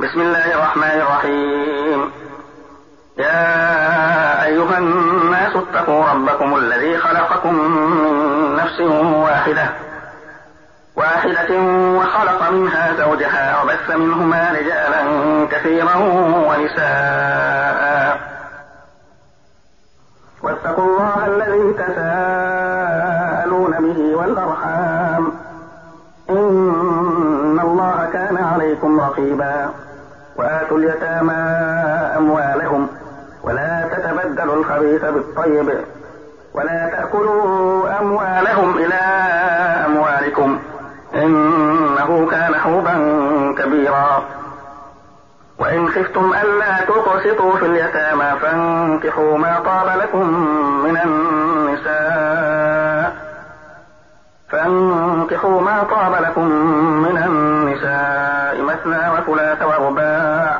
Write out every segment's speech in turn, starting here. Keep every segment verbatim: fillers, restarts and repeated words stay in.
بسم الله الرحمن الرحيم. يا أيها الناس اتقوا ربكم الذي خلقكم من نفس واحدة واحدة وخلق منها زوجها وبث منهما رجالا كثيرا ونساء واتقوا الله الذي تساءلون به والأرحام إن الله كان عليكم رقيبا. وآتوا اليتامى أموالهم ولا تتبدلوا الخبيث بالطيب ولا تأكلوا أموالهم إلى أموالكم إنه كان حوبا كبيرا. وإن خفتم ألا تقسطوا في اليتامى فانكحوا ما طاب لكم من النساء فانكحوا ما طاب لكم من النساء مثنى وثلاث ورباع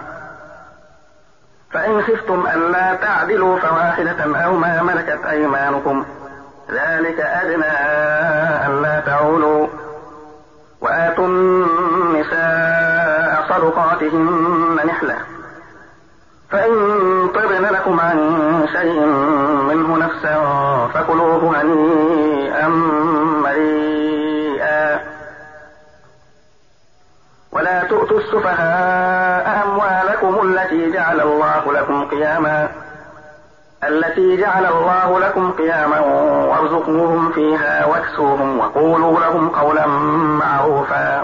فإن خفتم ألا تعدلوا فواحدة أو ما ملكت أيمانكم ذلك أدنى ألا تعولوا. وآتوا النساء صدقاتهن نحلة فإن طبن لكم عن شيء منه نفسا فكلوه هنيئا مريئا. ولا تؤتوا السفهاء أموالكم التي جعل الله لكم قياما التي جعل الله لكم قياما وارزقوهم فيها واكسوهم وقولوا لهم قولا معروفا.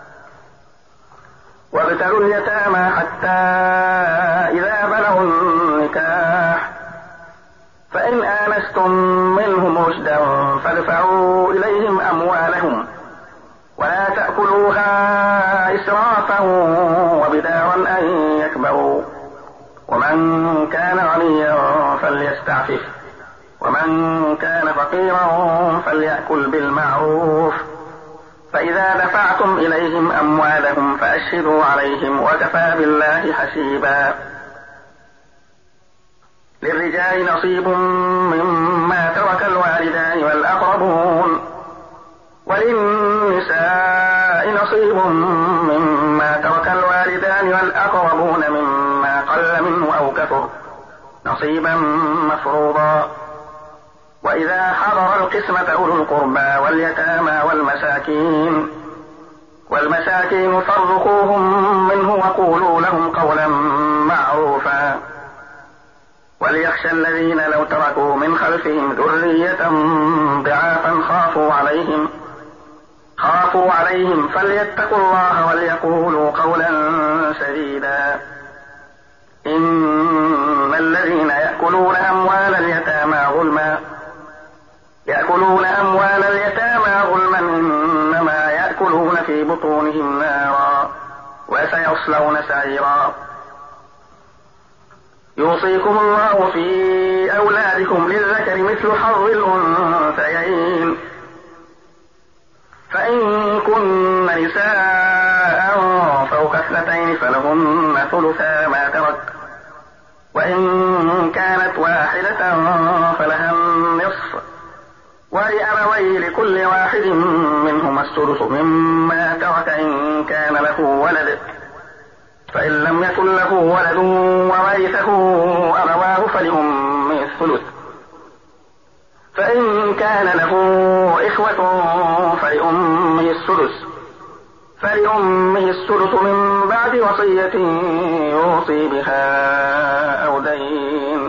وابتلوا اليتامى حتى إذا بلغوا النكاح فإن آنستم منهم رشدا فادفعوا إليهم أموالهم ولا تأكلوها إسرافا وبدارا أن يكبروا. ومن كان غنيا فليستعفف ومن كان فقيرا فليأكل بالمعروف. فإذا دفعتم إليهم أموالهم فأشهدوا عليهم وكفى بالله حسيبا. للرجال نصيب مما ترك الوالدان والأقربون وللنساء نصيب مما ترك الوالدان والأقربون مما قل منه أو كثر نصيبا مفروضا. وإذا حضر القسمة أولو القربى واليتامى والمساكين والمساكين فارزقوهم منه وقولوا لهم قولا معروفا. وليخشى الذين لو تركوا من خلفهم ذرية ضعافا خافوا عليهم خافوا عليهم فليتقوا الله وليقولوا قولا سديدا. إن الذين يأكلون أموال اليتامى ظلما يأكلون أموال اليتامى ظلما إنما يأكلون في بطونهم نارا وسيصلون سعيرا. يوصيكم الله في أولادكم للذكر مثل حظ الأنثيين فإن كن نساء فوق اثنتين فلهن ثلثا ما ترك وإن كانت واحدة فلها النصف ولأبويه لكل واحد منهما السدس مما ترك إن كان له ولد فإن لم يكن له ولد وورثه أبواه فلأمه الثلث فإن كان له إخوة فلأمه السدس فلأمه السدس من بعد وصية يوصي بها أو دين.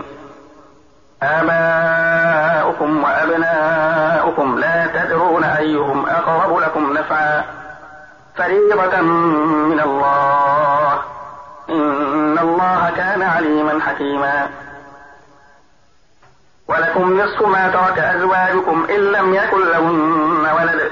آباؤكم وأبناؤكم لا تدرون أيهم أقرب لكم نفعا فريضة من الله إن الله كان عليما حكيما. ولكم نصف ما ترك أزواجكم إن لم يكن لهن ولد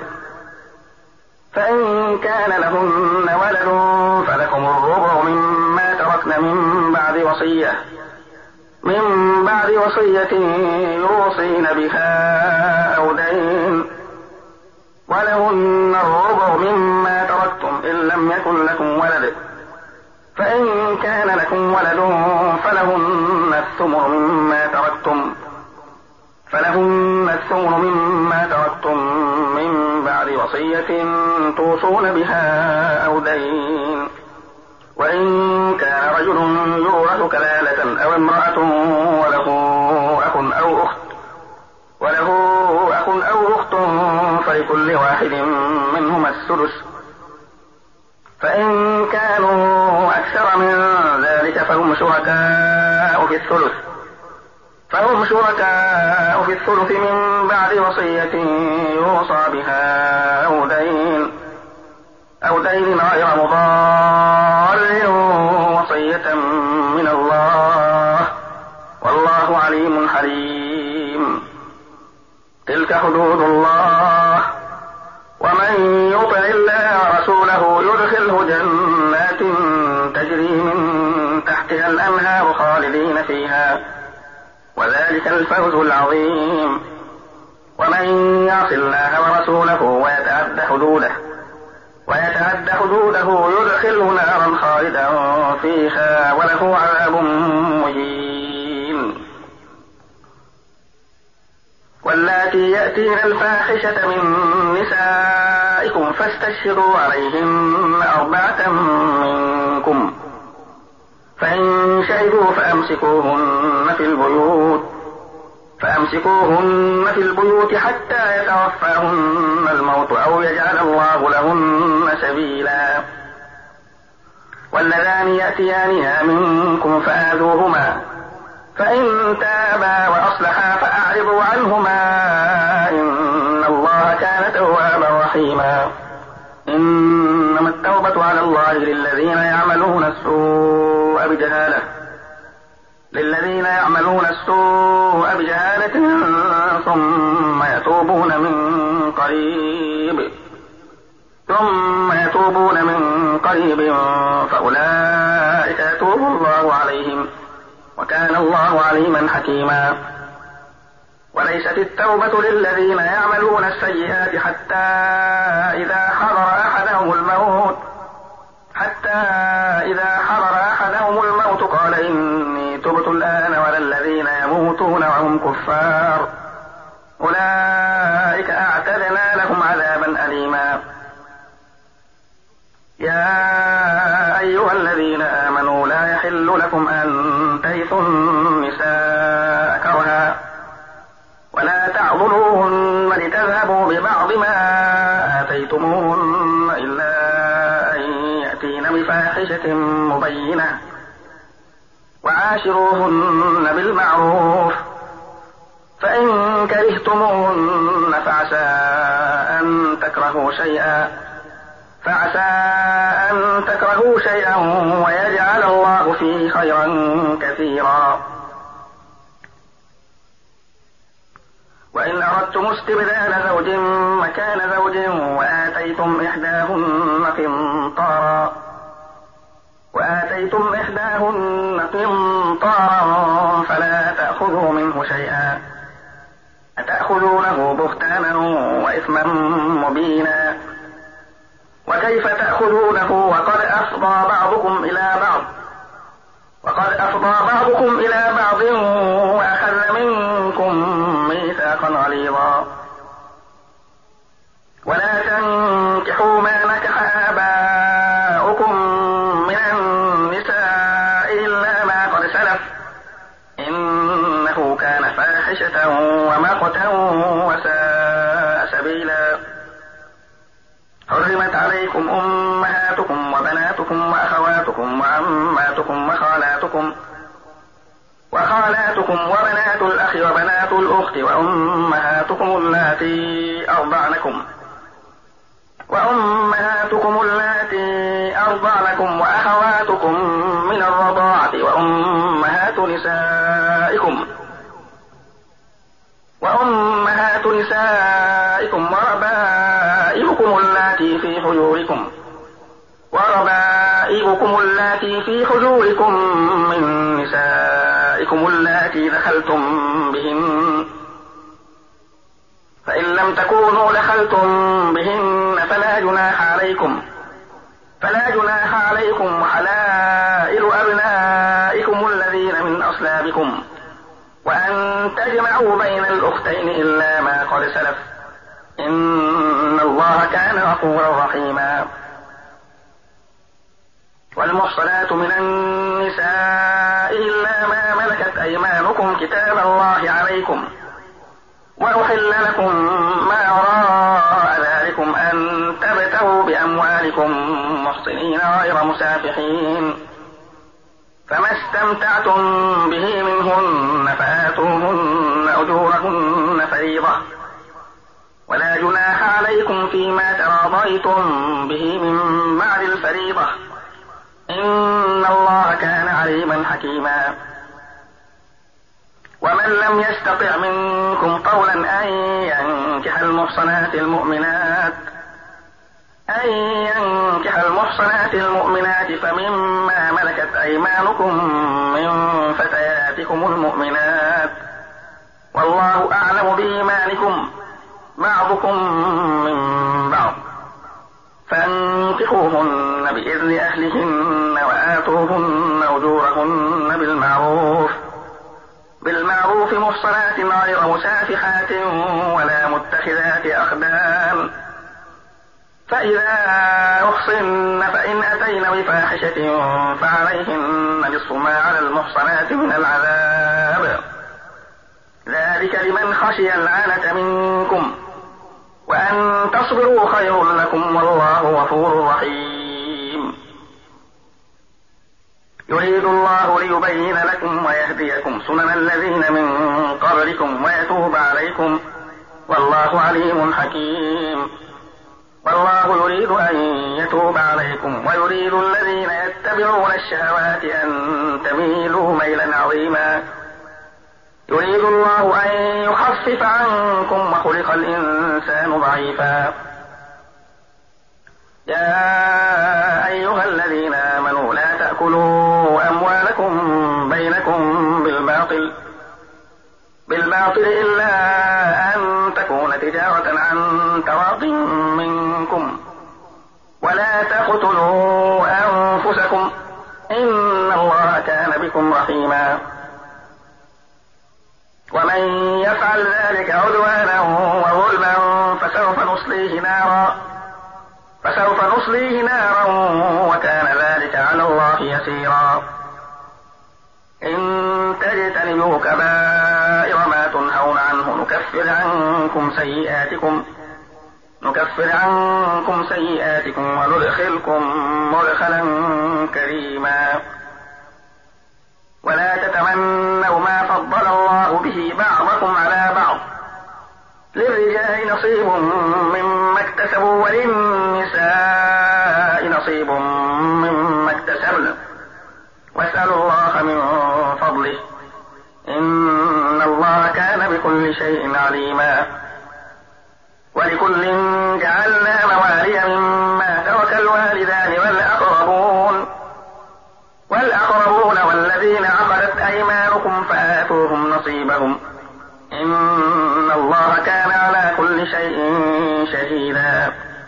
فإن كان لهن ولد فلكم الربع مما تركن من بعد وصية من بعد وصية يوصين بها أو دين ولهن الربع مما تركتم إن لم يكن لكم ولد فإن كان لكم ولد فلهن الثمر مما تركتم فلهن الثمر مما تركتم من بعد وصية توصون بها أو دين. وإن أو امرأة وله أخ أو أخت وله أخ أو أخت فلكل واحد منهما السدس، فإن كانوا أكثر من ذلك فهم شركاء في الثلث فهم شركاء في الثلث من بعد وصية يوصى بها أو دين أو دين غير مضار، وصية من الله والله عليم حليم. تلك حدود الله، ومن يطع الله ورسوله يدخله جنات تجري من تحتها الأنهار خالدين فيها، وذلك الفوز العظيم. ومن يعص الله ورسوله ويتعد حدوده ويتعد حدوده يدخله نارا خالدا فيها وله عذاب مهين. واللاتي يأتين الفاحشة من نسائكم فاستشهدوا عليهن أربعة منكم، فإن شهدوا فأمسكوهن في البيوت فأمسكوهن في البيوت حتى يتوفاهن الموت أو يجعل الله لهن سبيلا. واللذان يأتيانها منكم فآذوهما، فإن تابا وأصلحا فأعرضوا عنهما إن الله كان توابا رحيما. إنما التوبة على الله للذين يعملون السوء بجهالة للذين يعملون السوء بجهالة ثم يتوبون من قريب ثم يتوبون من قريب فأولئك يتوب الله عليهم وكان الله عليما حكيما. وليست التوبة للذين يعملون السيئات حتى إذا حضر أحدهم الموت حتى إذا حضر أحدهم الموت قال إني تبت الآن، ولا الذين يموتون وهم كفار أولئك أعتدنا لهم عذابا أليما. يا أيها الذين آمنوا لا يحل لكم أن ترثوا النساء كرها ولا تعضلوهن لتذهبوا ببعض ما آتيتموهن إلا أن يأتين بفاحشة مبينة، وعاشروهن بالمعروف، فإن كرهتموهن فعسى أن تكرهوا شيئا فعسى أن تكرهوا شيئا ويجعل الله فيه خيرا كثيرا. وإن أردتم استبدال زوج مكان زوج وآتيتم إحداهن قنطارا وآتيتم إحداهن قنطارا فلا تأخذوا منه شيئا أتأخذونه بهتانا وإثما مبينا. وكيف تأخذونه وقد أفضى بعضكم إلى بعض وقد أفضى بعضكم إلى بعض وأخذ منكم ميثاقا غليظا. ولا تنكحوا ما نكح آباؤكم من النساء إلا ما قد سلف إنه كان فاحشة ومقتا وساء سبيلا. حرمت عليكم أمهاتكم وبناتكم وأخواتكم وعماتكم وخالاتكم وخالاتكم وبنات الأخ وبنات الأخت وأمهاتكم اللاتي أرضعنكم وأمهاتكم اللاتي أرضعنكم وأخواتكم من الرضاعة وأمهات نسائكم وأمهات نسائكم وربائبكم اللاتي في حجوركم وربائبكم اللاتي في حجوركم من نسائكم اللاتي دخلتم بهن، فإن لم تكونوا دخلتم بهن فلا جناح عليكم فلا جناح عليكم وحلائل أبنائكم الذين من أصلابكم وأن تجمعوا بين الأختين إلا ما قد سلف إن الله كان غفورا رحيما. والمحصنات من النساء إلا ما ملكت لكم كتاب الله عليكم، وأحل لكم ما وراء ذلكم أن تبتغوا بأموالكم محصنين غير مسافحين، فما استمتعتم به منهن فآتوهن أجورهن فريضة، ولا جناح عليكم فيما تراضيتم به من بعد الفريضة، إن الله كان عليما حكيما. ومن لم يستطع منكم قولا أن ينكح المحصنات المؤمنات أن ينكح المحصنات المؤمنات فمما ملكت أيمانكم من فتياتكم المؤمنات، والله أعلم بإيمانكم بعضكم من بعض، فانكحوهن بإذن أهلهن وآتوهن أجورهن بالمعروف بالمعروف محصنات غير مسافحات ولا متخذات أخدان، فإذا أحصن فإن أتين بفاحشة فعليهن نصف ما على المحصنات من العذاب، ذلك لمن خشي العنة منكم، وأن تصبروا خير لكم والله غفور رحيم. يريد الله ليبين لكم ويهديكم سنن الذين من قبلكم ويتوب عليكم، والله عليم حكيم. والله يريد أن يتوب عليكم ويريد الذين يتبعون الشهوات أن تميلوا ميلا عظيما. يريد الله أن يخفف عنكم وخلق الإنسان ضعيفا. يا أيها الذين آمنوا لا تأكلوا أموالكم بينكم بالباطل بالباطل إلا أن تكون تجارة عن تراض منكم، ولا تقتلوا أنفسكم إن الله كان بكم رحيما. ومن يفعل ذلك عدوانا وظلما فسوف نصليه نارا فسوف نصليه نارا وكان ذلك على الله يسيرا. إن تجتنبوا كبائر ما تنهون عنه نكفر عنكم سيئاتكم نكفر عنكم سيئاتكم وندخلكم مدخلا كريما. ولا تتمنوا ما فضل الله به بعضكم على بعض، للرجال نصيب مما اكتسبوا وللنساء نصيب مما اكتسبن، واسألوا الله من فضله إن الله كان بكل شيء عليما. ولكل جعلنا موالي مما ترك الوالدان والأقربون والأقربون والذين عقدت أيمانكم فآتوهم نصيبهم إن الله كان على كل شيء شهيدا.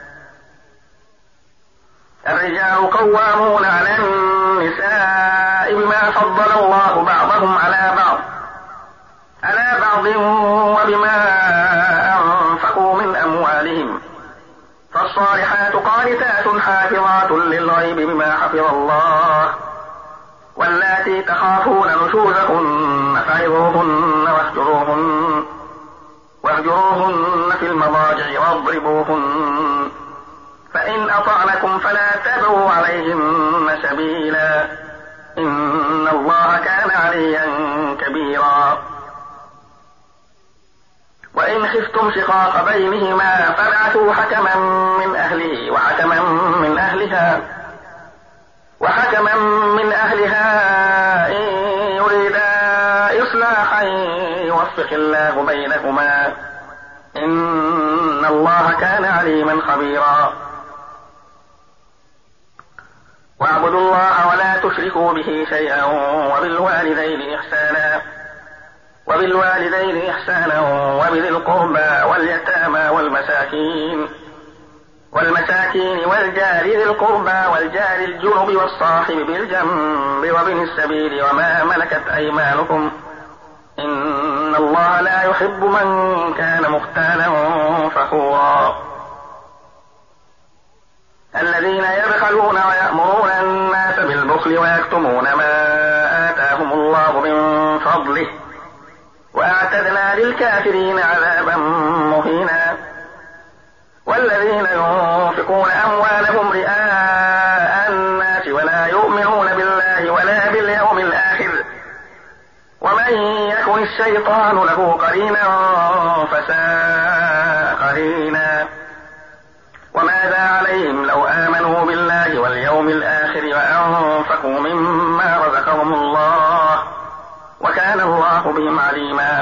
الرجال قوامون على النساء بما فضل الله بعضهم على بعض على بعض وبما أنفقوا من أموالهم، فالصالحات قانتات حافظات للغيب بما حفظ الله، واللاتي تخافون نشوزهن فعظوهن واهجروهن واهجروهن في المضاجع واضربوهن، فإن أطعنكم فلا تبغوا عليهن سبيلا إن الله كان عليا كبيرا. وإن خفتم شقاق بينهما فابعثوا حكما من أهله وحكما من أهلها وحكما من أهلها إن يريدا إصلاحا يوفق الله بينهما إن الله كان عليما خبيرا. واعبدوا الله ولا تشركوا به شيئا وبالوالدين إحسانا وبالوالدين إحسانا وبذي القربى واليتامى والمساكين والمساكين والجار ذي القربى والجار الجنب والصاحب بالجنب وابن السبيل وما ملكت أيمانكم إن الله لا يحب من كان مختالا فخورا. الذين يبخلون ويأمرون الناس بالبخل ويكتمون ما آتاهم الله من فضله وأعتدنا للكافرين عذابا مهينا. والذين ينفقون أموالهم رئاء الناس ولا يؤمنون بالله ولا باليوم الآخر ومن يكن الشيطان له قرينا فساء قرينا. وماذا عليهم لو آمنوا بالله واليوم الآخر وأنفقوا مما رزقهم الله وكان الله بهم عليما.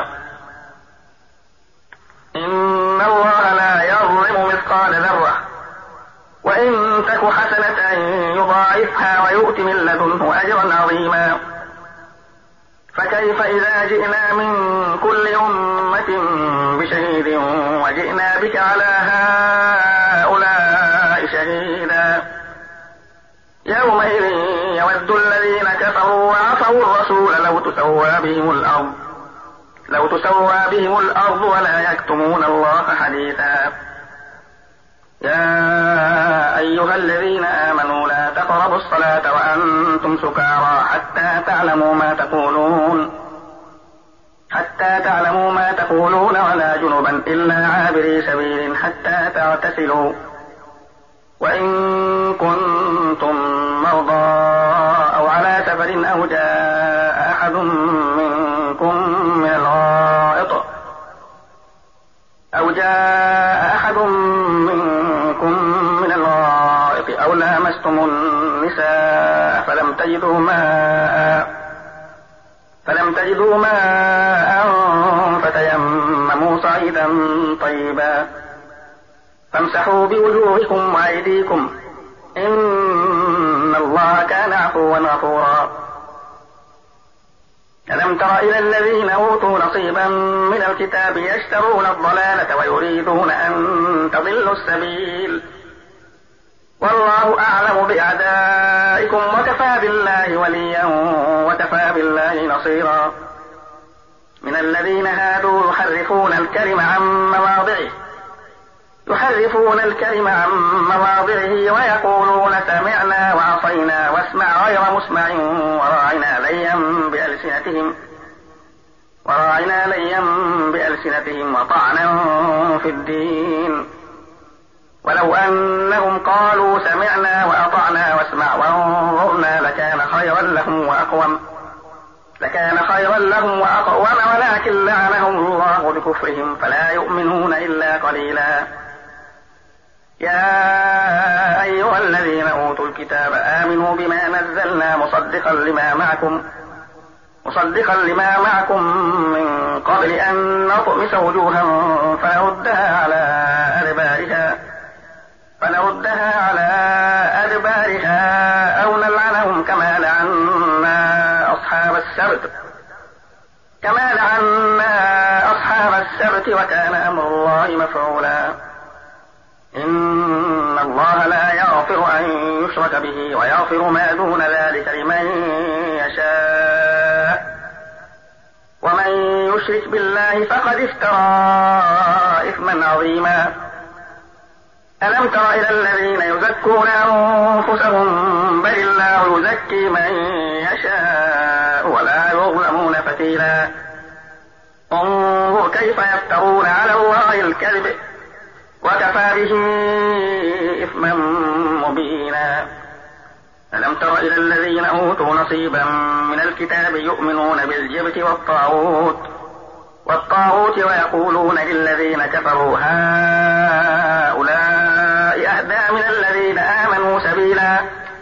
إن الله لا يظلم مثقال ذرة وإن تك حسنة يضاعفها ويؤت من لدنه أجرا عظيما. فكيف إذا جئنا من كل أمة بشهيد وجئنا بك على هؤلاء شهيدا. يومئذ يود الذين كفروا وعصوا الرسول لو تسوى بهم الأرض لو تسوى بهم الأرض ولا يكتمون الله حديثا. يا أيها الذين آمنوا لا تقربوا الصلاة وأنتم سكارى حتى تعلموا ما تقولون حتى تعلموا ما تقولون ولا جنبا إلا عابري سبيل حتى تغتسلوا وإن كنتم مرضى أو على سفر أو جاء أحد منكم من الغائط أو جاء أحد منكم من الغائط أو لامستم النساء فلم تجدوا ماء فلم تجدوا ماء فتيمموا صعيدا طيبا فامسحوا بوجوهكم وأيديكم إن الله كان عفوا غفورا. ألم تر إلى الذين أوتوا نصيبا من الكتاب يشترون الضلالة ويريدون أن تضلوا السبيل والله أعلم بأعدائكم وكفى بالله وليا وكفى بالله نصيرا. من الذين هادوا يحرفون الكلم عن مواضعه يحرفون الكلم عن مواضعه ويقولون سمعنا وعصينا واسمع غير مسمع وراعنا ليا بألسنتهم وراعنا ليا بألسنتهم وطعنا في الدين ولو أنهم قالوا سمعنا وأطعنا واسمع وانظرنا لكان خيرا لهم وأقوم لكان خيرا لهم وأقوم ولكن لعنهم الله بكفرهم فلا يؤمنون إلا قليلا. يا أيها الذين أوتوا الكتاب آمنوا بما نزلنا مصدقا لما معكم مصدقا لما معكم من قبل أن نطمس وجوها فنردها على أدبارها فنردها على أدبارها أو نلعنهم كما لعنا أصحاب السبت كما لعنا أصحاب السبت وكان أمر الله مفعولا. إن الله لا يغفر أن يشرك به ويغفر ما دون ذلك لمن يشاء ومن يشرك بالله فقد افترى إثما عظيما. ألم تر إلى الذين يزكون أنفسهم بل الله يزكي من يشاء ولا يظلمون فتيلا. انظر كيف يفترون على الله الكذب وكفى به إثما مبينا. ألم تر إلى الذين أوتوا نصيبا من الكتاب يؤمنون بالجبت والطاغوت والطاغوت ويقولون للذين كفروا هؤلاء أهدى من الذين آمنوا سبيلا.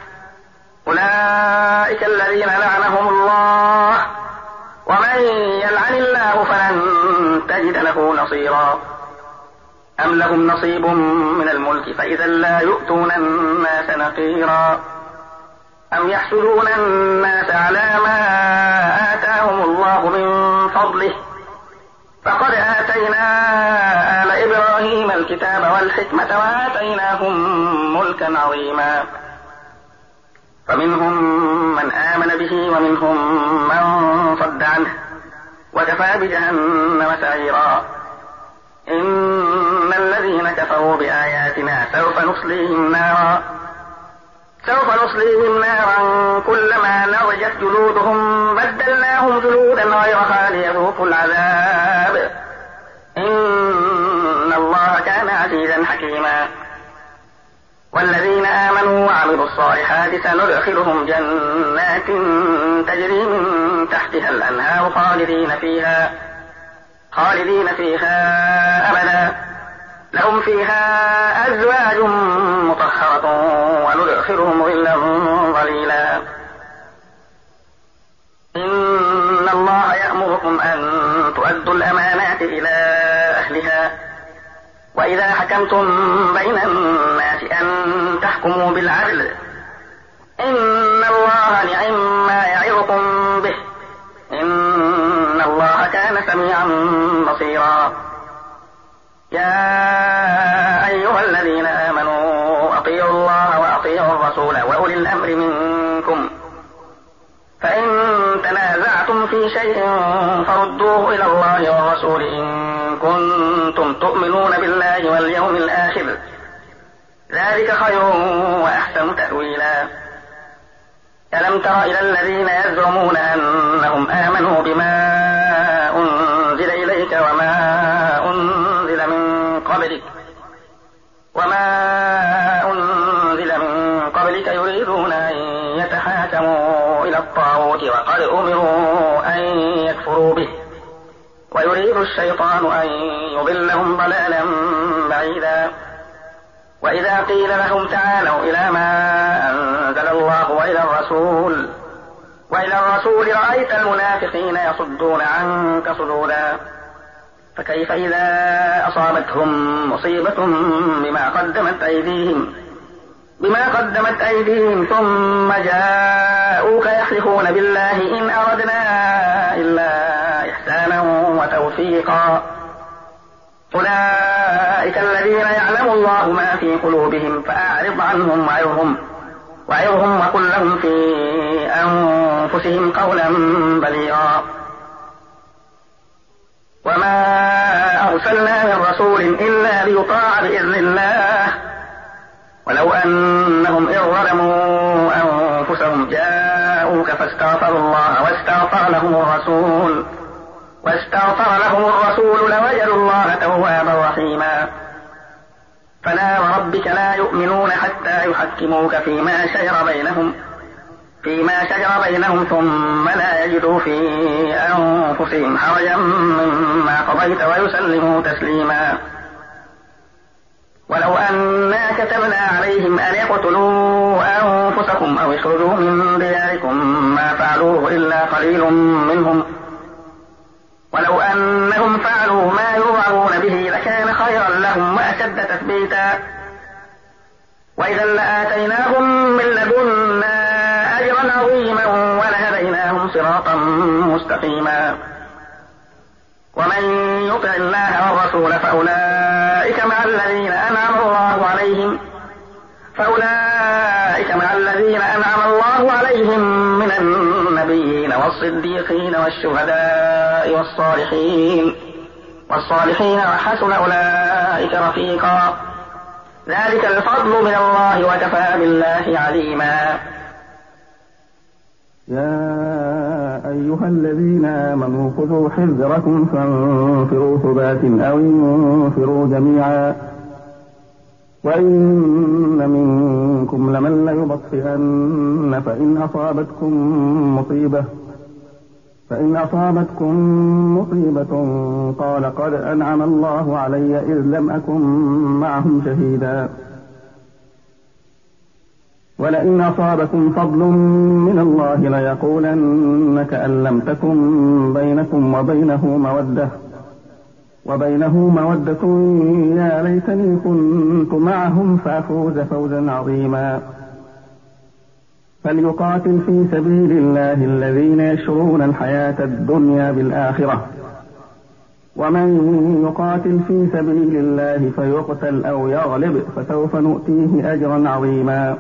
أولئك الذين لعنهم الله ومن يلعن الله فلن تجد له نصيرا. أم لهم نصيب من الملك فإذا لا يؤتون الناس نقيرا. أم يحسدون الناس على ما آتاهم الله من فضله فقد آتينا آل إبراهيم الكتاب والحكمة وآتيناهم ملكا عظيما. فمنهم من آمن به ومنهم من صد عنه وكفى بجهنم سعيرا. إن الذين كفروا بآياتنا سوف نصليهم نارا سوف نصليهم نارا كلما نضجت جلودهم بدلناهم لهم جلودا غير خال يذوقوا العذاب إن الله كان عزيزا حكيما. والذين آمنوا وعملوا الصالحات سندخلهم جنات تجري من تحتها الأنهار خالدين فيها خالدين فيها أبدا لهم فيها أزواج مطهرة وندخلهم ظلا ظليلا. إن الله يأمركم أن تؤدوا الأمانات إلى أهلها وإذا حكمتم بين الناس أن تحكموا بالعدل إن الله نعم ما يعظكم به إن الله كان سميعا بصيرا. يا أيها الذين آمنوا أطيعوا الله وأطيعوا الرسول وأولي الأمر منكم فإن تنازعتم في شيء فردوه إلى الله والرسول إن كنتم تؤمنون بالله واليوم الآخر ذلك خير وأحسن تأويلا. ألم تر إلى الذين يزعمون أنهم آمنوا بما أنزل إليك وما أنزل من قبلك وما أنزل من قبلك يريدون أن يتحاكموا إلى الطاغوت وقد أمروا أن يكفروا به ويريد الشيطان أن يضلهم ضلالا بعيدا. وإذا قيل لهم تعالوا إلى ما أنزل الله وإلى الرسول وإلى الرسول رأيت المنافقين يصدون عنك صدودا. فكيف إذا أصابتهم مصيبة بما قدمت أيديهم بما قدمت أيديهم ثم جاءوك يحلفون بالله إن أردنا إلا إحسانا وتوفيقا أولئك الذين يعلم الله ما في قلوبهم فأعرض عنهم وعظهم وعظهم وقل لهم في أنفسهم قولا بليغا. وما أرسلنا من رسول إلا ليطاع بإذن الله ولو أنهم إذ ظلموا أنفسهم جاءوك فاستغفروا الله واستغفر لهم الرسول واستغفر لهم الرسول لوجدوا الله توابا رحيما. فلا وربك لا يؤمنون حتى يحكموك فيما شجر بينهم فيما شجر بينهم ثم لا يجدوا في أنفسهم حرجا مما قضيت ويسلموا تسليما. ولو أنا كتبنا عليهم أن يقتلوا أنفسكم أو اخرجوا من دياركم ما فعلوه إلا قليل منهم ولو أنهم فعلوا ما يوعظون به لكان خيرا لهم وأشد تثبيتا وإذا لآتيناهم من لدنا أجرا عظيما ولهديناهم صراطا مستقيما. ومن يطع الله والرسول فأولئك مع الذين أنعم الله عليهم فأولئك مع الذين أنعم الله عليهم من النبيين والصديقين والشهداء والصالحين والصالحين وحسن أولئك رفيقا. ذلك الفضل من الله وكفى بالله عليما. يا أيها الذين آمنوا خذوا حذركم فانفروا ثبات أو انفروا جميعا وإن منكم لمن ليبطئن فإن أصابتكم مصيبة فإن أصابتكم مصيبة قال قد أنعم الله علي إذ لم أكن معهم شهيدا ولئن أصابكم فضل من الله ليقولن كأن لم تكن بينكم وبينه مودة وبينه مودة يا ليتني كنت معهم فأفوز فوزا عظيما. فليقاتل في سبيل الله الذين يشرون الحياة الدنيا بالآخرة ومن يقاتل في سبيل الله فيقتل أو يغلب فسوف نؤتيه أجرا عظيما.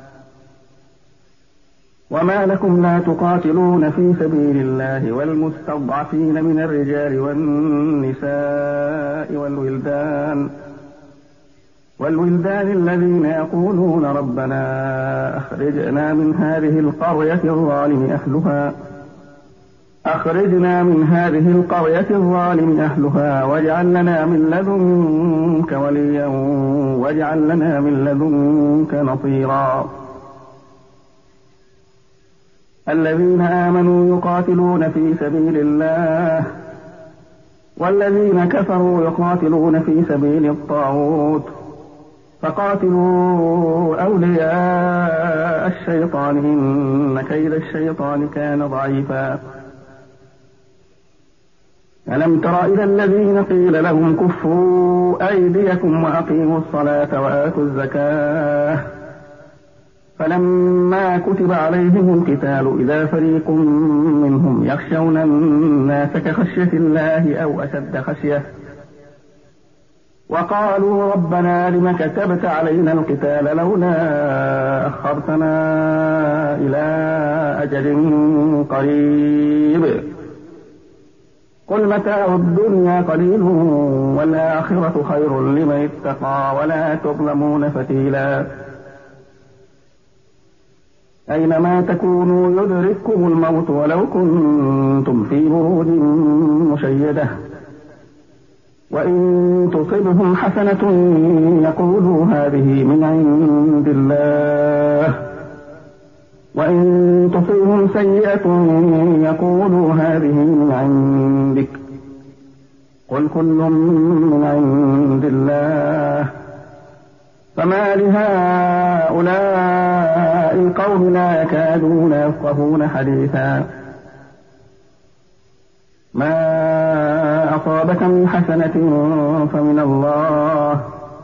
وما لكم لا تقاتلون في سبيل الله والمستضعفين من الرجال والنساء والولدان والولدان الذين يقولون ربنا أخرجنا من هذه القرية الظالم أهلها أخرجنا من هذه القرية الظالم أهلها واجعل لنا من لدنك وليا واجعل لنا من لدنك نصيرا. الذين آمنوا يقاتلون في سبيل الله والذين كفروا يقاتلون في سبيل الطاغوت فقاتلوا أولياء الشيطان إن كيد الشيطان كان ضعيفا. ألم تر إلى الذين قيل لهم كفوا أيديكم وأقيموا الصلاة وآتوا الزكاة فلما كتب عليهم القتال إذا فريق منهم يخشون الناس كخشية الله أو أشد خشية وقالوا ربنا لم كتبت علينا القتال لولا أخرتنا إلى أجل قريب قل متاع الدنيا قليل والآخرة خير لمن اتقى ولا تظلمون فتيلا. أينما تكونوا يدرككم الموت ولو كنتم في بروج مشيدة وإن تصبهم حسنة يقولوا هذه من عند الله وإن تصبهم سيئة يقولوا هذه من عندك قل كل من عند الله فما لهؤلاء القوم لا يكادون يفقهون حديثا. ما أصابك من حسنة فمن الله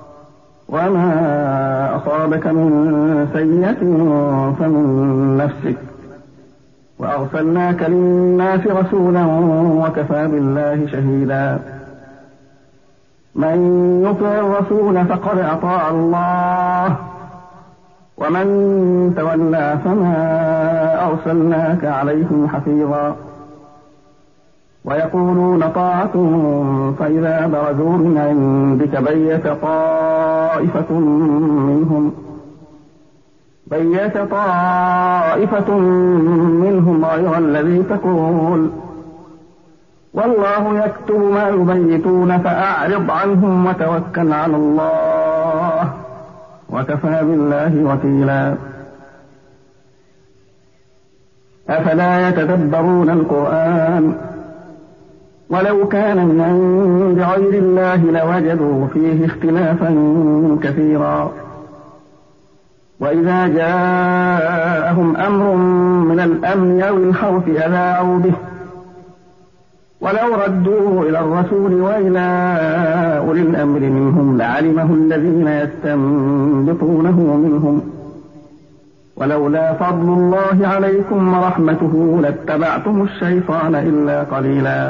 وما أصابك من سيئة فمن نفسك وأرسلناك للناس رسولا وكفى بالله شهيدا. من يطع الرسول فقد أطاع الله ومن تولى فما أرسلناك عليهم حفيظا. ويقولون طاعة فإذا برزوا من عندك بيت طائفة منهم بيت طائفة منهم غير الذي تقول والله يكتب ما يبيتون فأعرض عنهم وتوكل على الله وكفى بالله وكيلا. أفلا يتدبرون القرآن ولو كان من عند غير الله لوجدوا فيه اختلافا كثيرا. وإذا جاءهم أمر من الأمن أو الخوف أذاعوا به ولو ردوه إلى الرسول وإلى أولي الأمر منهم لعلمه الذين يستنبطونه منهم ولولا فضل الله عليكم ورحمته لاتبعتم الشيطان إلا قليلا.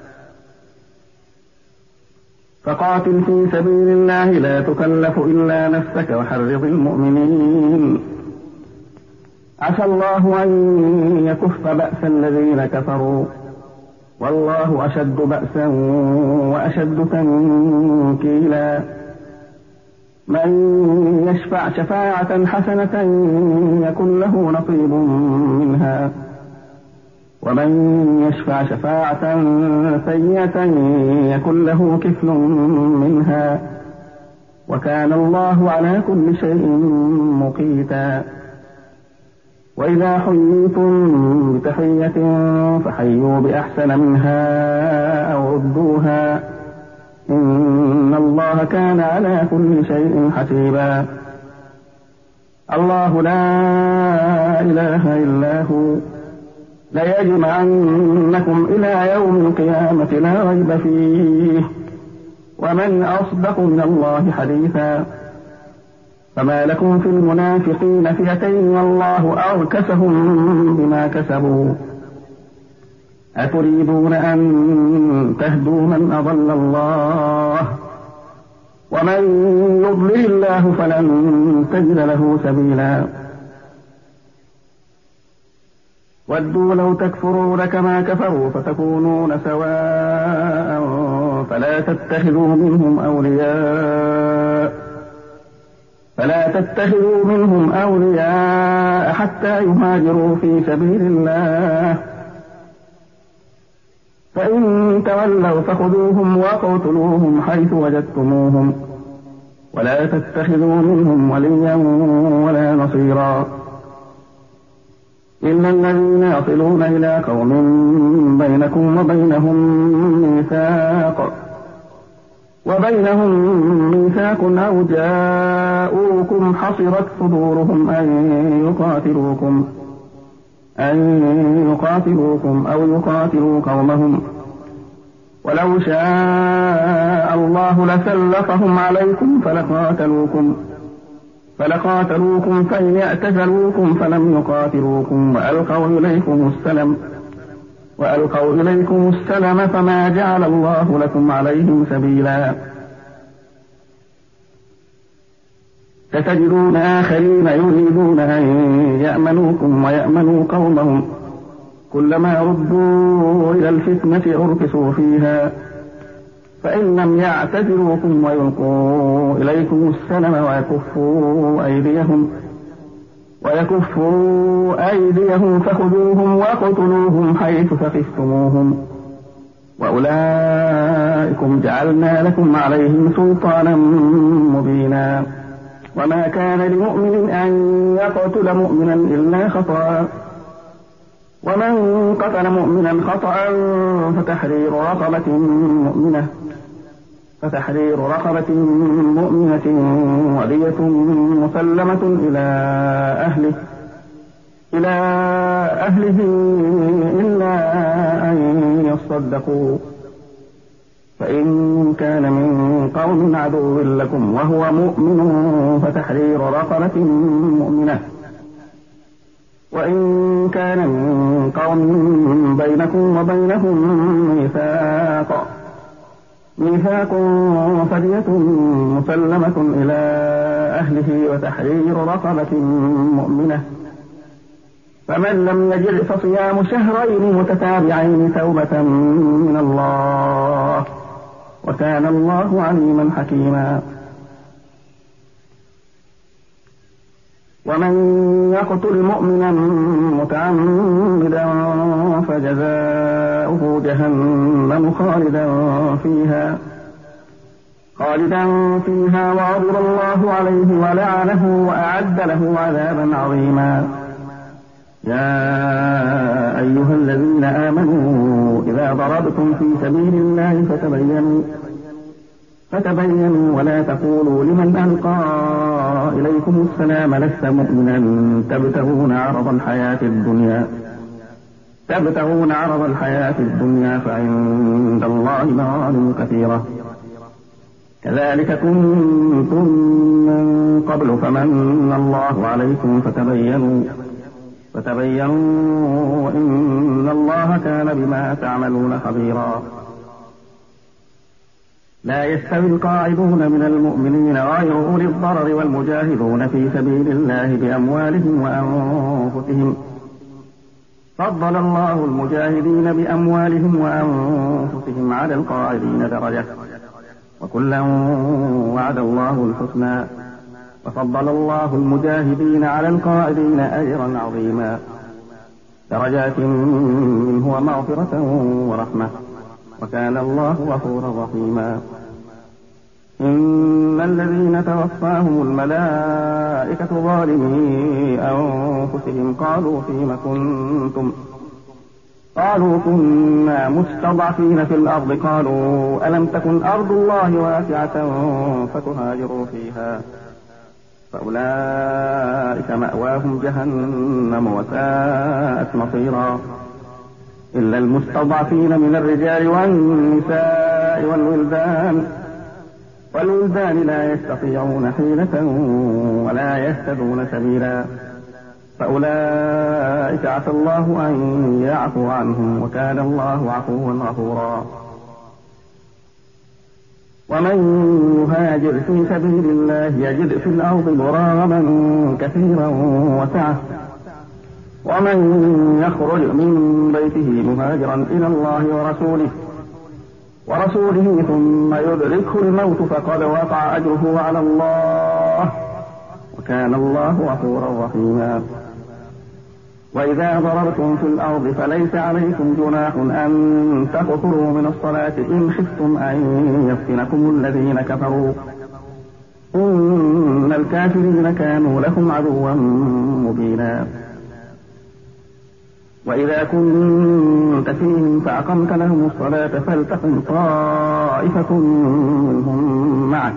فقاتل في سبيل الله لا تكلف إلا نفسك وحرض المؤمنين عسى الله أن يكف بأس الذين كفروا والله أشد بأسا وأشد تنكيلا. من يشفع شفاعة حسنة يكن له نصيب منها ومن يشفع شفاعة سيئة يكن له كفل منها وكان الله على كل شيء مقيتا. وإذا حييتم بتحية فحيوا بأحسن منها أو ردوها إن الله كان على كل شيء حسيبا. الله لا إله إلا هو ليجمعنكم إلى يوم القيامة لا ريب فيه ومن أصدق من الله حديثا. فما لكم في المنافقين فئتين والله أركسهم بما كسبوا أتريدون أن تهدوا من أضل الله ومن يضلل الله فلن تجد له سبيلا. ودوا لو تكفرون كما كفروا فتكونون سواء فلا تتخذوا منهم أولياء فلا تتخذوا منهم أولياء حتى يهاجروا في سبيل الله فإن تولوا فخذوهم واقتلوهم حيث وجدتموهم ولا تتخذوا منهم وليا ولا نصيرا إلا الذين يصلون إلى قوم بينكم وبينهم ميثاق وبينهم ميثاق أو جاءوكم حصرت صدورهم أن يقاتلوكم أن يقاتلوكم أو يقاتلوا قومهم ولو شاء الله لسلطهم عليكم فلقاتلوكم فلقاتلوكم فإن اعتزلوكم فلم يقاتلوكم وألقوا إليكم السلم وألقوا إليكم السلم فما جعل الله لكم عليهم سبيلا ستجدون آخرين يريدون أن يأمنوكم ويأمنوا قومهم كلما ردوا إلى الفتنة أركسوا فيها فإن لم يعتزلوكم ويلقوا إليكم السلم ويكفوا أيديهم ويكفوا أيديهم فخذوهم واقتلوهم حيث ثقفتموهم وأولئكم جعلنا لكم عليهم سلطانا مبينا وما كان لمؤمن أن يقتل مؤمنا إلا خطأ ومن قتل مؤمنا خطأ فتحرير رقبة مؤمنة فتحرير رقبة مؤمنة ودية مسلمة إلى أهله إلى أهله إلا أن يصدقوا فإن كان من قوم عدو لكم وهو مؤمن فتحرير رقبة مؤمنة وإن كان من قوم بينكم وبينهم ميثاق ميثاق فدية مسلمة إلى أهله وتحرير رقبة مؤمنة فمن لم يجد فصيام شهرين متتابعين توبة من الله وكان الله عليما حكيما ومن يقتل مؤمنا متعمدا فجزاؤه جهنم خالدا فيها خالدا فيها وغضب الله عليه ولعنه وأعد له عذابا عظيما يا أيها الذين آمنوا إذا ضربتم في سبيل الله فتبينوا فتبينوا ولا تقولوا لمن ألقى إليكم السلام لست مؤمنا تبتغون عرض الحياة الدنيا تبتغون عرض الحياة الدنيا فعند الله مغانم كثيرة كذلك كنتم من قبل فمن الله عليكم فتبينوا فتبينوا إن الله كان بما تعملون خبيرا لا يستوي القاعدون من المؤمنين غير أولي الضرر والمجاهدون في سبيل الله بأموالهم وأنفسهم فضل الله المجاهدين بأموالهم وأنفسهم على القاعدين درجة وكلا وعد الله الحسنى وفضل الله المجاهدين على القاعدين أجرا عظيما درجات منه ومغفرة ورحمة وكان الله غفورا رحيما إن الذين توفاهم الملائكة ظالمي أنفسهم قالوا فيم كنتم قالوا كنا مستضعفين في الأرض قالوا ألم تكن أرض الله واسعة فتهاجروا فيها فأولئك مأواهم جهنم وساءت مصيرا إلا المستضعفين من الرجال والنساء والولدان والولدان لا يستطيعون حيلة ولا يهتدون سبيلا فأولئك عسى الله أن يعفو عنهم وكان الله عفوا غفورا ومن يهاجر في سبيل الله يجد في الأرض مراغما كثيرا وسعة ومن يخرج من بيته مهاجرا إلى الله ورسوله ورسوله ثم يدركه الموت فقد وقع أجره على الله وكان الله غفورا رحيما وإذا ضربتم في الأرض فليس عليكم جناح أن تقصروا من الصلاة إن خفتم أن يفتنكم الذين كفروا إن الكافرين كانوا لكم عدوا مبينا. وإذا كنت فيهم فأقمت لهم الصلاة فلتقم طائفة منهم معك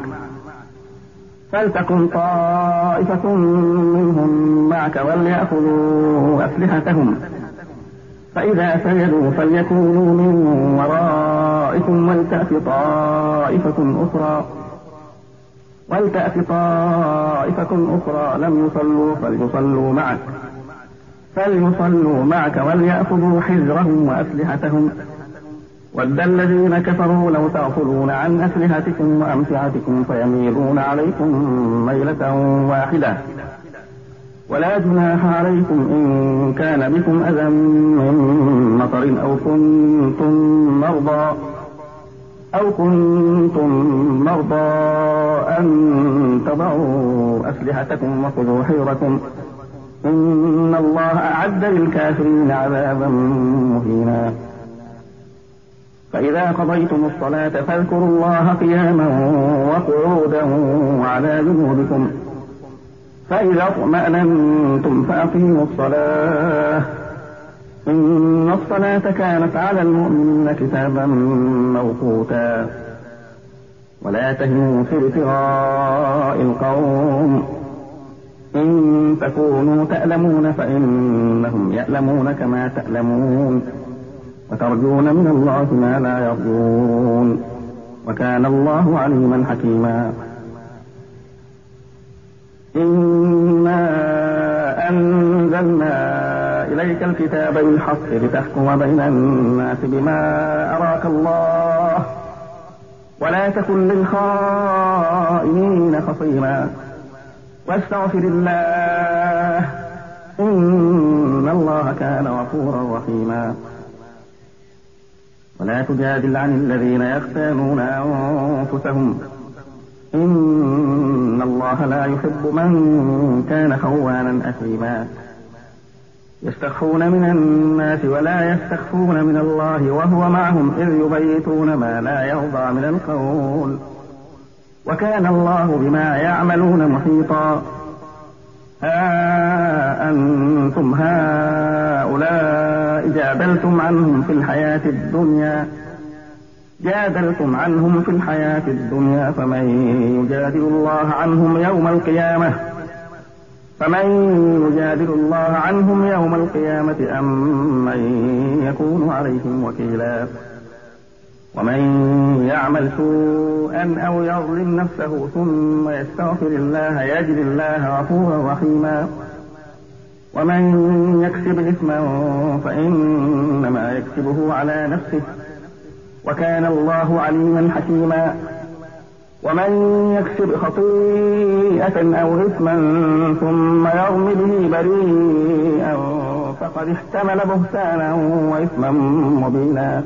فلتقم طائفة منهم معك وليأخذوا أسلحتهم فإذا سجدوا فليكونوا من ورائكم ولتأت طائفة أخرى ولتأت طائفة أخرى لم يصلوا فليصلوا معك فليصلوا معك وليأخذوا حذرهم وأسلحتهم ود الذين كفروا لو تغفلون عن أسلحتكم وأمتعتكم فيميلون عليكم ميلة واحدة ولا جناح عليكم إن كان بكم أذى من مطر أو كنتم مرضى أو كنتم مرضى أن تضعوا أسلحتكم وخذوا حذركم إن الله أعد للكافرين عذابا مهينا. فإذا قضيتم الصلاة فاذكروا الله قياما وقعودا وعلى جنوبكم فإذا اطمأننتم فأقيموا الصلاة إن الصلاة كانت على المؤمنين كتابا موقوتا. ولا تهنوا في ابتغاء القوم إن تكونوا تألمون فإنهم يألمون كما تألمون وترجون من الله ما لا يرجون وكان الله عليما حكيما. إنا أنزلنا إليك الكتاب بالحق لتحكم بين الناس بما أراك الله ولا تكن للخائنين خصيما واستغفر الله إن الله كان غفورا رحيما. ولا تجادل عن الذين يختانون أنفسهم إن الله لا يحب من كان خوانا أثيما. يستخفون من الناس ولا يستخفون من الله وهو معهم إذ يبيتون ما لا يرضى من القول وكان الله بما يعملون محيطا. ها أنتم هؤلاء جادلتم عنهم في الحياة الدنيا جادلتم عنهم في الحياة الدنيا فمن يجادل الله عنهم يوم القيامة فمن يجادل الله عنهم يوم القيامة أم من يكون عليهم وكيلا. ومن يعمل سوءا أو يظلم نفسه ثم يستغفر الله يجد الله غفورا رحيما. ومن يكسب إثما فإنما يكسبه على نفسه وكان الله عليما حكيما. ومن يكسب خطيئة أو إثما ثم يرم به بريئا فقد احتمل بهتانا وإثما مبينا.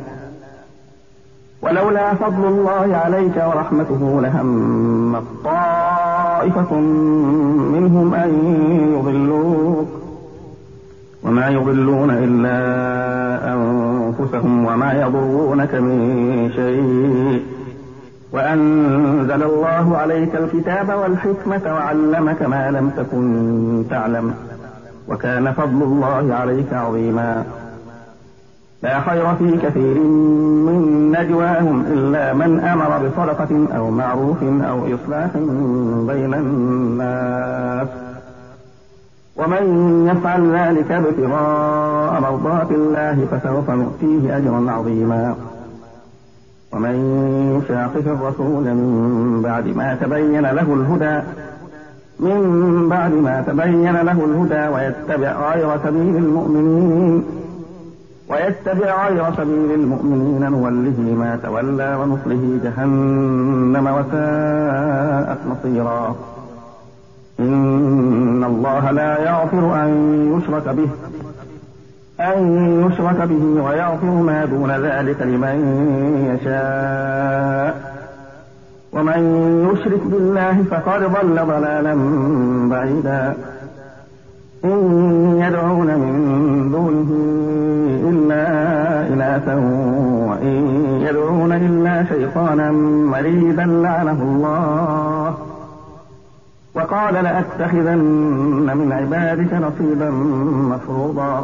ولولا فضل الله عليك ورحمته لهم طائفة منهم أن يضلوك وما يضلون إلا أنفسهم وما يضرونك من شيء وأنزل الله عليك الكتاب والحكمة وعلمك ما لم تكن تعلم وكان فضل الله عليك عظيما. لا خير في كثير من نجواهم إلا من أمر بصدقة أو معروف أو إصلاح بين الناس ومن يفعل ذلك ابتغاء مرضات الله فسوف نؤتيه أجرا عظيما. ومن يشاقق الرسول من بعد ما تبين له الهدى من بعد ما تبين له الهدى ويتبع غير سبيل المؤمنين ويتبع غير سبيل المؤمنين نوله ما تولى ونصله جهنم وساءت مصيرا. إن الله لا يغفر أن يشرك به أن يشرك به ويغفر ما دون ذلك لمن يشاء ومن يشرك بالله فقد ضل ضلالا بعيدا. إن يدعون من دونه إلا إناثا وإن يدعون إلا شيطانا مريدا لعنه الله وقال لأتخذن من عبادك نصيبا مفروضا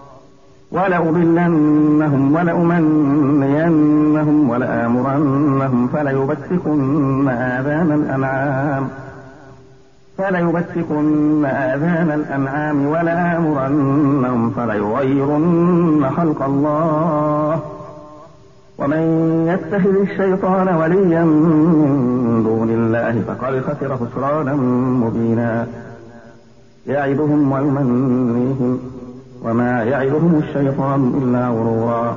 ولأضلنهم ولأمنينهم ولآمرنهم فليبتكن آذان الأنعام فليبتكن آذان الأنعام ولآمرنهم فليغيرن خلق الله ومن يتخذ الشيطان وليا من دون الله فقد خسر خسرانا مبينا يعدهم ويمنيهم وما يعدهم الشيطان إلا غرورا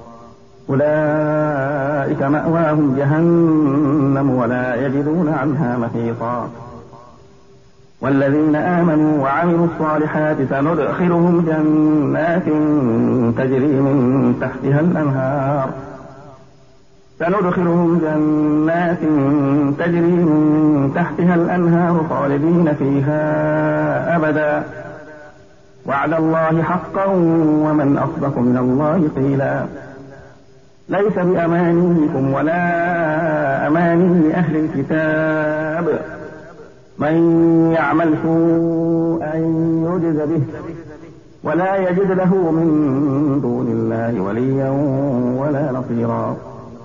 أولئك مأواهم جهنم ولا يجدون عنها محيطا والذين آمنوا وعملوا الصالحات سندخلهم جنات تجري من تحتها الأنهار سندخلهم جنات تجري من تحتها الأنهار خالدين فيها أبدا وعد الله حقا ومن أصدق من الله قيلا ليس بأمانيكم ولا أماني أهل الكتاب من يعمل سوءا يجز به ولا يجد له من دون الله وليا ولا نصيرا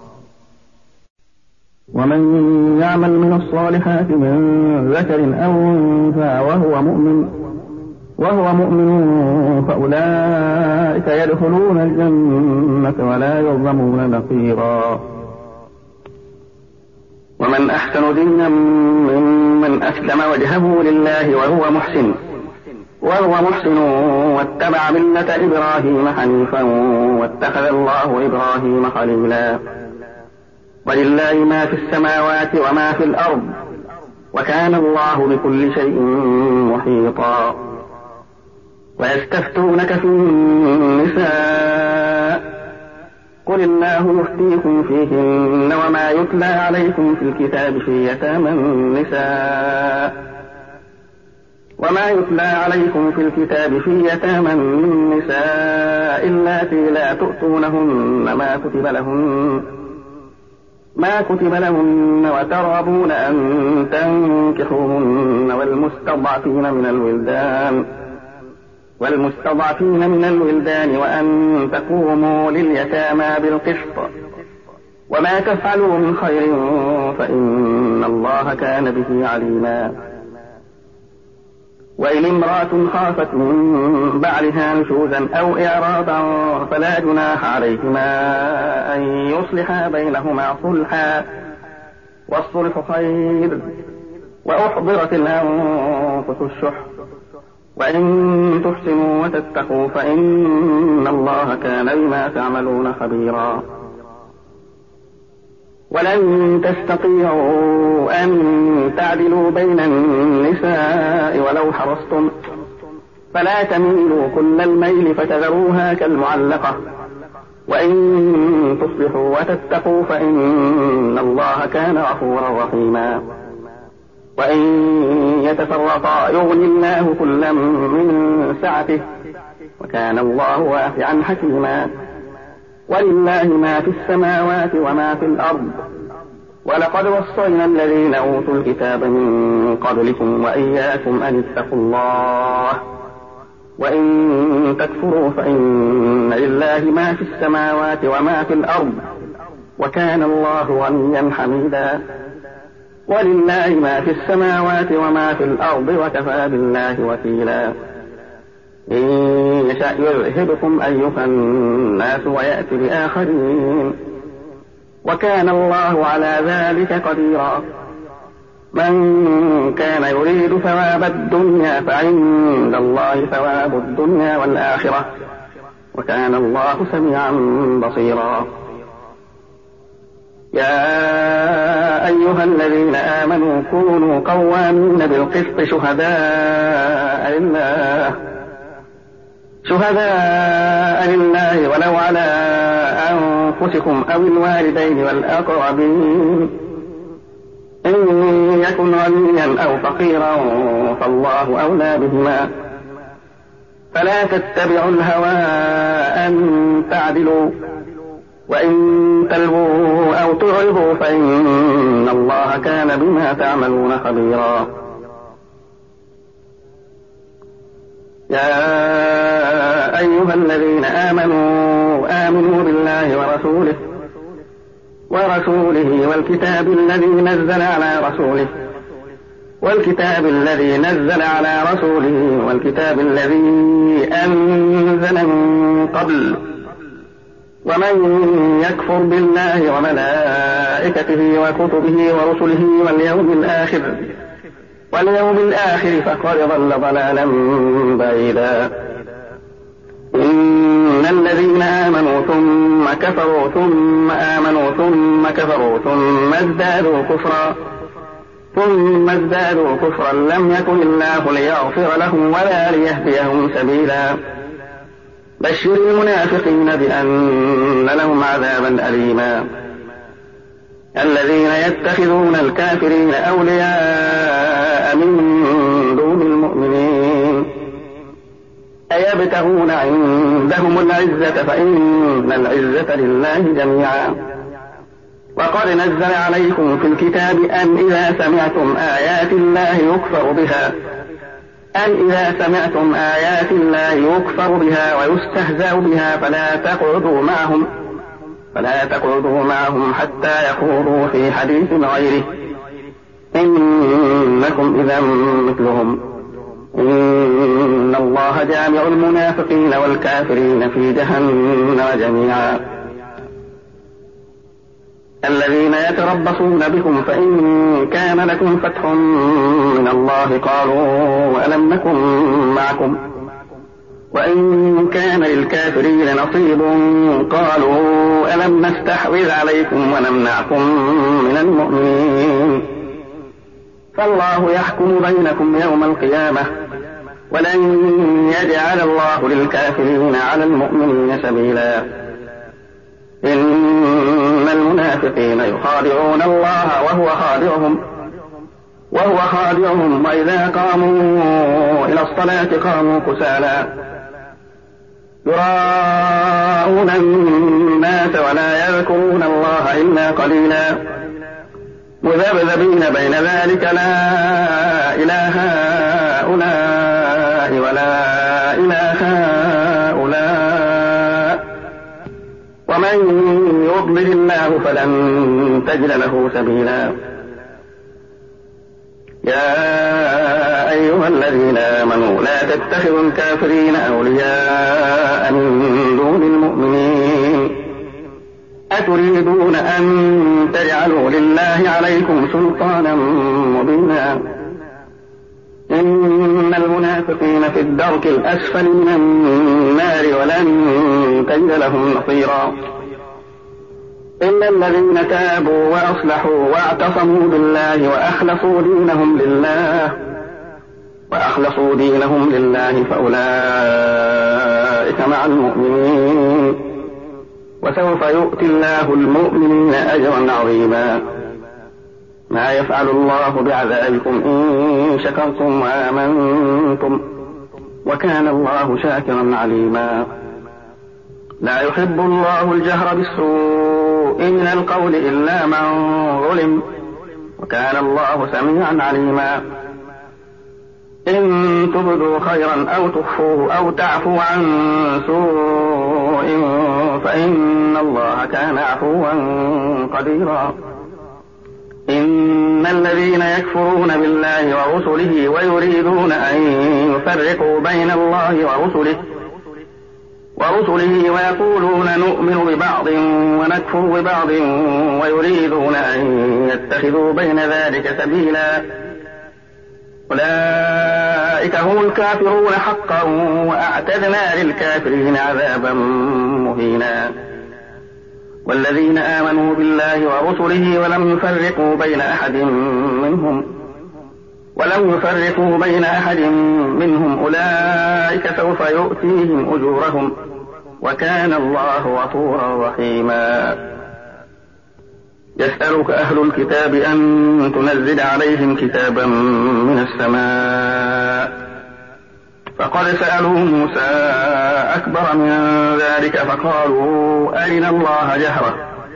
ومن يعمل من الصالحات من ذكر أو أنثى وهو مؤمن وهو مؤمن فأولئك يدخلون الجنة ولا يظلمون نقيرا ومن أحسن دينا ممن أسلم وجهه لله وهو محسن وهو محسن واتبع ملة إبراهيم حنيفا واتخذ الله إبراهيم خليلا ولله ما في السماوات وما في الأرض وكان الله بكل شيء محيطا ويستفتونك في النساء قل الله يفتيكم فيهن وما يتلى عليكم في الكتاب في يتامى النساء وما يتلى عليكم في الكتاب في يتامى النساء اللاتي لا تؤتونهن ما كتب لهن ما كتب لهن وترغبون أن تنكحوهن والمستضعفين من الولدان والمستضعفين من الولدان وأن تقوموا لليتامى بالقسط وما تفعلوا من خير فإن الله كان به عليما وإن امرأة خافت من بعلها نشوزا أو إعراضا فلا جناح عليهما أن يصلحا بينهما صلحا والصلح خير وأحضرت الأنفس الشح وإن تحسنوا وتتقوا فإن الله كان بما تعملون خبيرا ولن تستطيعوا أن تعدلوا بين النساء ولو حرصتم فلا تميلوا كل الميل فتذروها كالمعلقة وإن تصلحوا وتتقوا فإن الله كان غفورا رحيما وإن يتفرقا يغني الله كلا من سعته وكان الله واسعا حكيما ولله ما في السماوات وما في الأرض ولقد وصينا الذين أوتوا الكتاب من قبلكم وإياكم أن اتقوا الله وإن تكفروا فإن لله ما في السماوات وما في الأرض وكان الله غنيا حميدا ولله ما في السماوات وما في الأرض وكفى بالله وكيلا إن يشأ يذهبكم أيها الناس ويأتي بآخرين وكان الله على ذلك قديرا من كان يريد ثواب الدنيا فعند الله ثواب الدنيا والآخرة وكان الله سميعا بصيرا يا أيها الذين آمنوا كونوا قوامين بالقسط شهداء لله شهداء لله ولو على أنفسكم أو الوالدين والأقربين إن يكن غنيا أو فقيرا فالله أولى بهما فلا تتبعوا الهوى أن تعدلوا وإن تلووا أو تعرضوا فإن الله كان بما تعملون خبيرا. يا أيها الذين آمنوا آمنوا بالله ورسوله ورسوله والكتاب الذي نزل على رسوله والكتاب الذي نزل على رسوله والكتاب الذي أنزل من قبل ومن يكفر بالله وملائكته وكتبه ورسله واليوم الآخر واليوم الآخر فقد ضل ضلالا بعيدا. إن الذين آمنوا ثم كفروا ثم آمنوا ثم كفروا ثم ازدادوا كفرا ثم ازدادوا كفرا لم يكن الله ليغفر لهم ولا ليهديهم سبيلا. بشر المنافقين بأن لهم عذابا أليما. الذين يتخذون الكافرين أولياء من دون المؤمنين أيبتغون عندهم العزة فإن العزة لله جميعا. وقد نزل عليكم في الكتاب أن إذا سمعتم آيات الله يكفر بها أن إذا سمعتم آيات الله يكفر بها ويستهزأ بها فلا تقعدوا معهم فلا تقعدوا معهم حتى يخوضوا في حديث غيره إنكم إذا مثلهم إن الله جامع المنافقين والكافرين في جهنم جميعا. الذين يتربصون بكم فإن كان لكم فتح من الله قالوا ألم نكن معكم وإن كان للكافرين نصيب قالوا ألم نستحوذ عليكم ونمنعكم من المؤمنين. فالله يحكم بينكم يوم القيامة ولن يجعل الله للكافرين على المؤمنين سبيلا. إن المنافقين يخادعون الله وهو خادعهم وهو خادعهم وإذا قاموا إلى الصلاة قاموا كسالى يراءون الناس ولا يذكرون الله إلا قليلا مذبذبين بين ذلك لا إله هؤلاء ولا إله هؤلاء ومن يضلل الله فلن تجد له سبيلا. يا أيها الذين آمنوا لا تتخذوا الكافرين أولياء من دون المؤمنين أتريدون أن تجعلوا لله عليكم سلطانا مبينا. إن المنافقين في الدرك الأسفل من النار ولن تجد لهم نصيرا إلا الذين تابوا وأصلحوا واعتصموا بالله وأخلصوا دينهم لله وأخلصوا دينهم لله فأولئك مع المؤمنين وسوف يؤتي الله المؤمنين أجرا عظيما. ما يفعل الله بعذابكم إن شكرتم وآمنتم وكان الله شاكرا عليما. لا يحب الله الجهر بالسوء من القول إلا من ظلم وكان الله سميعا عليما. إن تبدوا خيرا أو تخفوه أو تعفوا عن سوء فإن الله كان عفوا قديرا. إن الذين يكفرون بالله ورسله ويريدون أن يفرقوا بين الله ورسله ورسله ويقولون نؤمن ببعض ونكفر ببعض ويريدون أن يتخذوا بين ذلك سبيلا أولئك هم الكافرون حقا وأعتدنا للكافرين عذابا مهينا. والذين آمنوا بالله ورسله ولم يفرقوا بين أحد منهم ولم يفرقوا بين أحد منهم أولئك سوف يؤتيهم أجورهم وكان الله غفورا رحيما. يسألك أهل الكتاب أن تنزل عليهم كتابا من السماء فقد سألوا موسى أكبر من ذلك فقالوا أرنا الله جهرة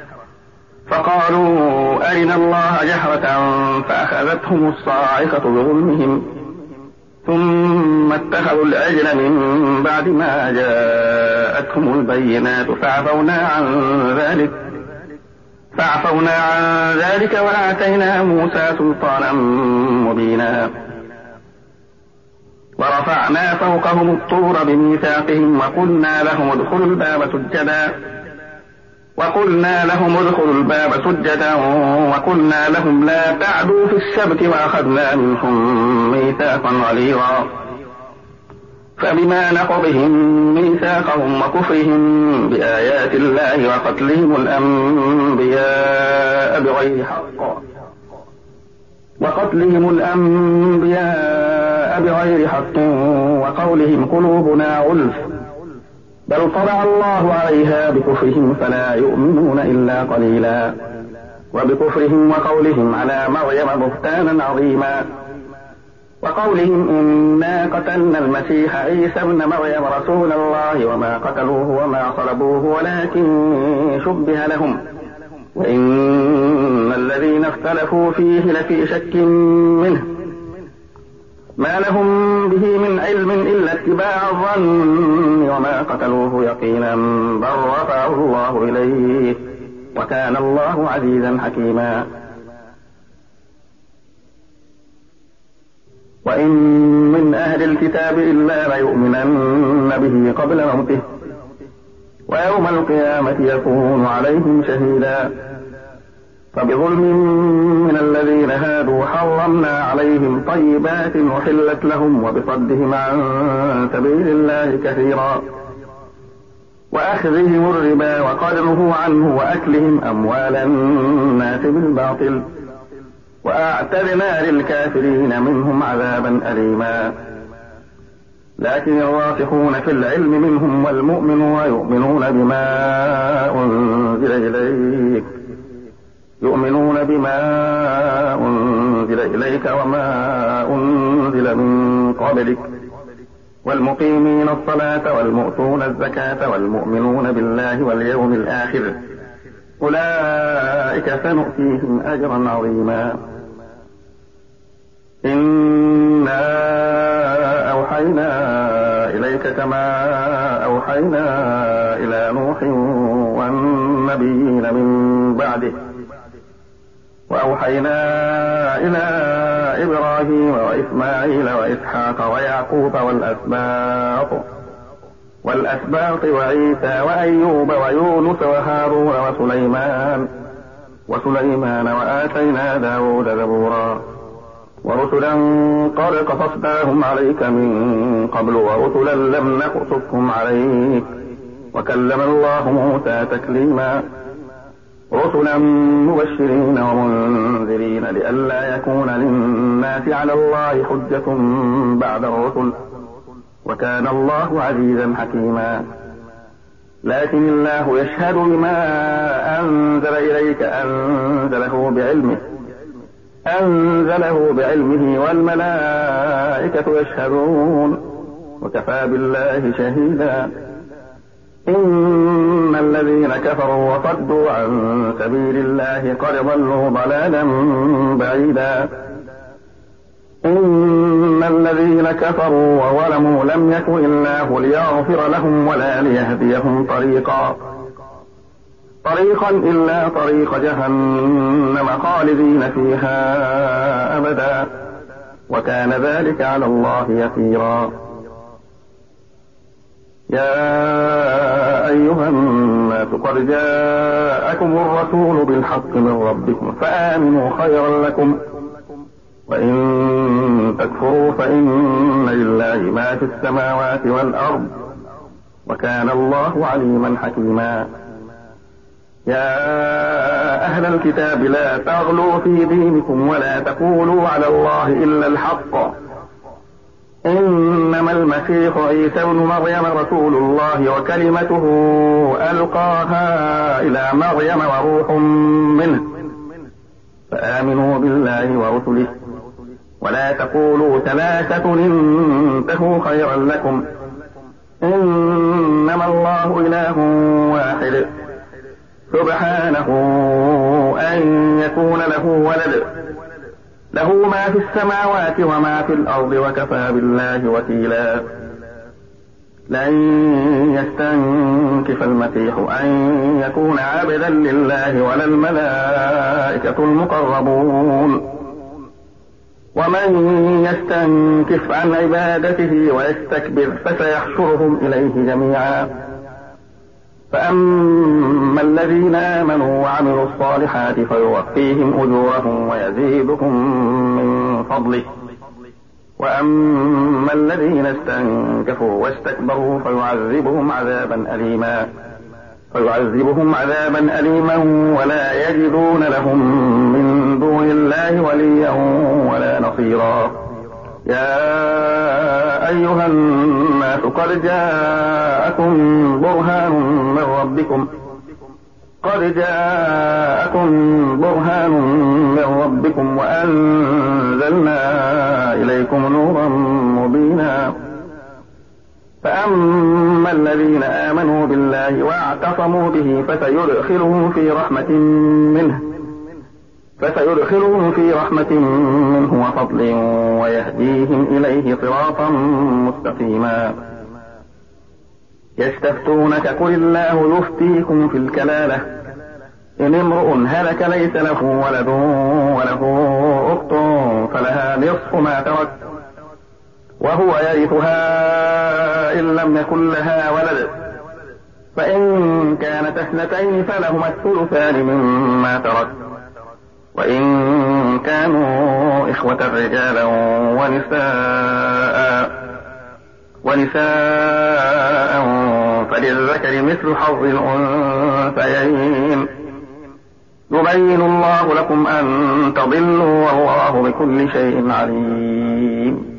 فقالوا أرنا الله جهرة فأخذتهم الصاعقة بظلمهم ثم اتخذوا العجل من بعد ما جاءتهم البينات فعفونا عن ذلك فعفونا عن ذلك وآتينا موسى سلطانا مبينا ورفعنا فوقهم الطور بميثاقهم وقلنا لهم ادخلوا الباب سجدا وقلنا لهم ادخلوا الباب سجدا وقلنا لهم لا تعدوا في السبت وأخذنا منهم ميثاقا غليظا فبما نقضهم ميثاقهم وكفرهم بآيات الله وقتلهم الأنبياء بغير حق وقتلهم الأنبياء بغير حق وقولهم قلوبنا غلف بل طبع الله عليها بكفرهم فلا يؤمنون إلا قليلا وبكفرهم وقولهم على مريم بهتانا عظيما وقولهم إنا قتلنا المسيح عيسى ابن مريم رسول الله وما قتلوه وما صلبوه ولكن شبه لهم وإن الذين اختلفوا فيه لفي شك منه ما لهم به من علم إلا اتباع الظن وما قتلوه يقينا بل رفعه الله إليه وكان الله عزيزا حكيما وإن من أهل الكتاب إلا ليؤمنن به قبل موته ويوم القيامة يكون عليهم شهيدا فبظلم من الذين هادوا حرمنا عليهم طيبات أحلت لهم وبصدهم عن سبيل الله كثيرا وأخذهم الربا وقد نهوا عنه وأكلهم أموال الناس بالباطل وأعتدنا للكافرين منهم عذابا أليما لكن الراسخون في العلم منهم والمؤمنون يؤمنون بما أنزل إليك يؤمنون بما أنزل إليك وما أنزل من قبلك والمقيمين الصلاة والمؤتون الزكاة والمؤمنون بالله واليوم الآخر أولئك سنؤتيهم أجرا عظيما إنا أوحينا إليك كما أوحينا إلى نوح والنبيين من بعده وأوحينا إلى إبراهيم وإسماعيل وإسحاق ويعقوب والأسباط والأسباط وعيسى وأيوب ويونس وهارون وسليمان وسليمان وآتينا داود زبورا ورسلا قد قصصناهم عليك من قبل ورسلا لم نقصصهم عليك وكلم الله موسى تكليما رسلا مبشرين ومنذرين لئلا يكون للناس على الله حجة بعد الرسل وكان الله عزيزا حكيما لكن الله يشهد بما أنزل إليك أنزله بعلمه أنزله بعلمه والملائكة يشهدون وكفى بالله شهيدا إن الذين كفروا وصدوا عن سبيل الله قد ضلوا ضلالا بعيدا إن الذين كفروا وظلموا لم يكن الله ليغفر لهم ولا ليهديهم طريقا طريقا إلا طريق جهنم خالدين فيها أبدا وكان ذلك على الله يسيرا يا أيها الناس قد جاءكم الرسول بالحق من ربكم فآمنوا خيرا لكم وإن تكفروا فإن لله ما في السماوات والأرض وكان الله عليما حكيما يا أهل الكتاب لا تغلوا في دينكم ولا تقولوا على الله إلا الحق إنما المسيح عيسى بن مريم رسول الله وكلمته ألقاها إلى مريم وروح منه فآمنوا بالله ورسله ولا تقولوا ثلاثة انتهوا خيرا لكم إنما الله إله واحد سبحانه أن يكون له ولد له ما في السماوات وما في الأرض وكفى بالله وكيلا لن يستنكف المسيح أن يكون عبدا لله ولا الملائكة المقربون ومن يستنكف عن عبادته ويستكبر فسيحشرهم إليه جميعا فأما الذين آمنوا وعملوا الصالحات فيوفيهم أجورهم ويزيدهم من فضله وأما الذين استنكفوا واستكبروا فيعذبهم عذابا أليما فيعذبهم عذابا أليما ولا يجدون لهم من دون الله وليا ولا نصيرا يا أيها الناس قد جاءكم برهان من ربكم قد جاءكم برهان من ربكم وأنزلنا إليكم نورا مبينا فأما الذين آمنوا بالله واعتصموا به فسيدخلهم في رحمة منه فسيدخلهم في رحمة منه وفضل ويهديهم إليه صراطا مستقيما يستفتونك قل الله يفتيكم في الكلالة إن امرؤ هلك ليس له ولد وله أخت فلها نصف ما ترك وهو يرثها إن لم يكن لها ولد فإن كانت اثنتين فلهما الثلثان مما ترك وإن كانوا إخوة رجالا ونساء ونساء فللذكر مثل حظ الأنثيين يبين الله لكم أن تضلوا والله بكل شيء عليم